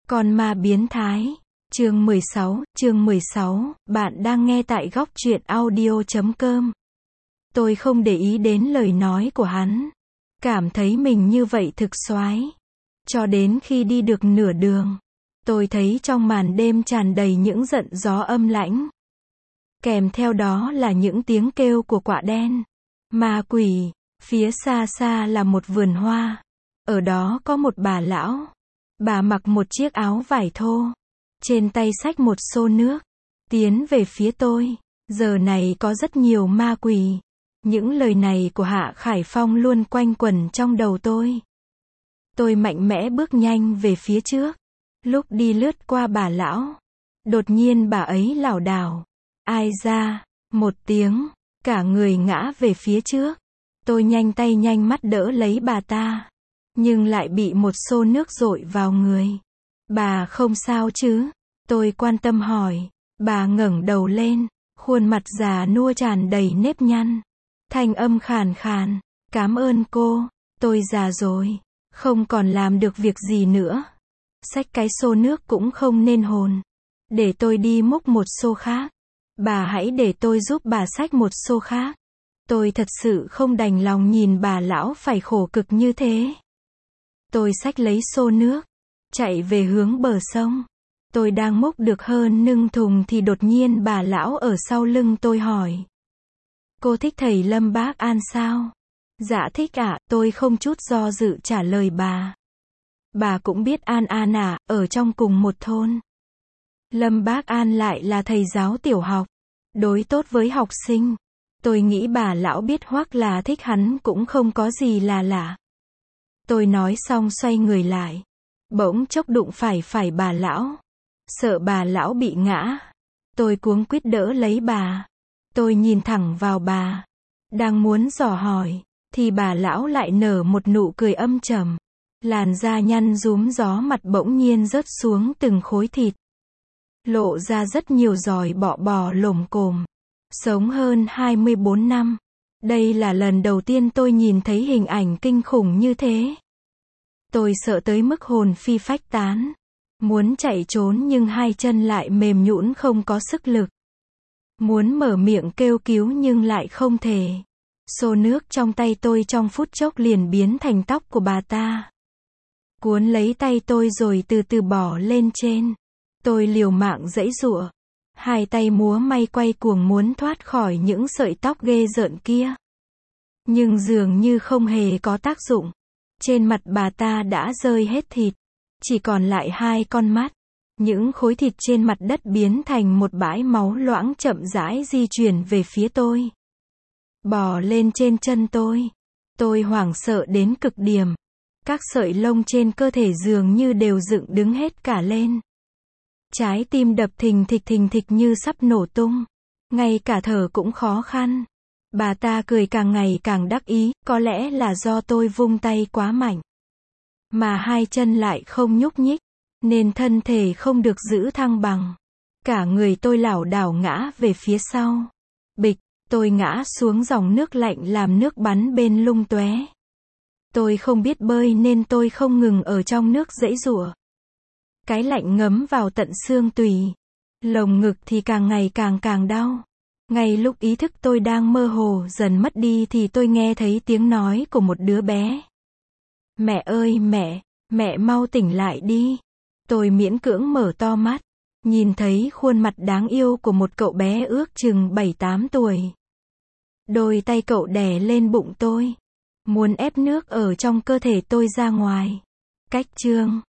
Con ma biến thái. Chương 16, bạn đang nghe tại góc truyện audio.com. Tôi không để ý đến lời nói của hắn. Cảm thấy mình như vậy thực soái. Cho đến khi đi được nửa đường, tôi thấy trong màn đêm tràn đầy những giận gió âm lãnh. Kèm theo đó là những tiếng kêu của quạ đen, ma quỷ. Phía xa xa là một vườn hoa. Ở đó có một bà lão. Bà mặc một chiếc áo vải thô. Trên tay xách một xô nước. Tiến về phía tôi. Giờ này có rất nhiều ma quỷ. Những lời này của Hạ Khải Phong luôn quanh quẩn trong đầu tôi. Tôi mạnh mẽ bước nhanh về phía trước. Lúc đi lướt qua bà lão, đột nhiên bà ấy lảo đảo. Ai ra, một tiếng, cả người ngã về phía trước. Tôi nhanh tay nhanh mắt đỡ lấy bà ta, nhưng lại bị một xô nước dội vào người. Bà không sao chứ? Tôi quan tâm hỏi. Bà ngẩng đầu lên, khuôn mặt già nua tràn đầy nếp nhăn. Thanh âm khàn khàn. Cảm ơn cô, tôi già rồi, không còn làm được việc gì nữa. Xách cái xô nước cũng không nên hồn. Để tôi đi múc một xô khác. Bà hãy để tôi giúp bà xách một xô khác. Tôi thật sự không đành lòng nhìn bà lão phải khổ cực như thế. Tôi xách lấy xô nước, chạy về hướng bờ sông. Tôi đang múc được hơn nâng thùng thì đột nhiên bà lão ở sau lưng tôi hỏi. Cô thích thầy Lâm Bác An sao? Dạ thích ạ, tôi không chút do dự trả lời bà. Bà cũng biết An An à, ở trong cùng một thôn. Lâm Bác An lại là thầy giáo tiểu học, đối tốt với học sinh. Tôi nghĩ bà lão biết hoặc là thích hắn cũng không có gì là lạ. Tôi nói xong xoay người lại. Bỗng chốc đụng phải bà lão. Sợ bà lão bị ngã. Tôi cuống quýt đỡ lấy bà. Tôi nhìn thẳng vào bà. Đang muốn dò hỏi. Thì bà lão lại nở một nụ cười âm trầm. Làn da nhăn rúm gió mặt bỗng nhiên rớt xuống từng khối thịt. Lộ ra rất nhiều giòi bọ lồm cồm. Sống hơn 24 năm. Đây là lần đầu tiên tôi nhìn thấy hình ảnh kinh khủng như thế. Tôi sợ tới mức hồn phi phách tán. Muốn chạy trốn nhưng hai chân lại mềm nhũn không có sức lực. Muốn mở miệng kêu cứu nhưng lại không thể. Xô nước trong tay tôi trong phút chốc liền biến thành tóc của bà ta. Cuốn lấy tay tôi rồi từ từ bỏ lên trên. Tôi liều mạng giãy giụa. Hai tay múa may quay cuồng muốn thoát khỏi những sợi tóc ghê rợn kia. Nhưng dường như không hề có tác dụng. Trên mặt bà ta đã rơi hết thịt. Chỉ còn lại hai con mắt. Những khối thịt trên mặt đất biến thành một bãi máu loãng chậm rãi di chuyển về phía tôi. Bò lên trên chân tôi. Tôi hoảng sợ đến cực điểm. Các sợi lông trên cơ thể dường như đều dựng đứng hết cả lên. Trái tim đập thình thịch như sắp nổ tung. Ngay cả thở cũng khó khăn. Bà ta cười càng ngày càng đắc ý, có lẽ là do tôi vung tay quá mạnh. Mà hai chân lại không nhúc nhích, nên thân thể không được giữ thăng bằng. Cả người tôi lảo đảo ngã về phía sau. Bịch, tôi ngã xuống dòng nước lạnh làm nước bắn bên lung tóe. Tôi không biết bơi nên tôi không ngừng ở trong nước giãy giụa. Cái lạnh ngấm vào tận xương tủy. Lồng ngực thì càng ngày càng đau. Ngay lúc ý thức tôi đang mơ hồ dần mất đi thì tôi nghe thấy tiếng nói của một đứa bé. Mẹ ơi mẹ mau tỉnh lại đi. Tôi miễn cưỡng mở to mắt. Nhìn thấy khuôn mặt đáng yêu của một cậu bé ước chừng 7-8 tuổi. Đôi tay cậu đè lên bụng tôi. Muốn ép nước ở trong cơ thể tôi ra ngoài. Cách chương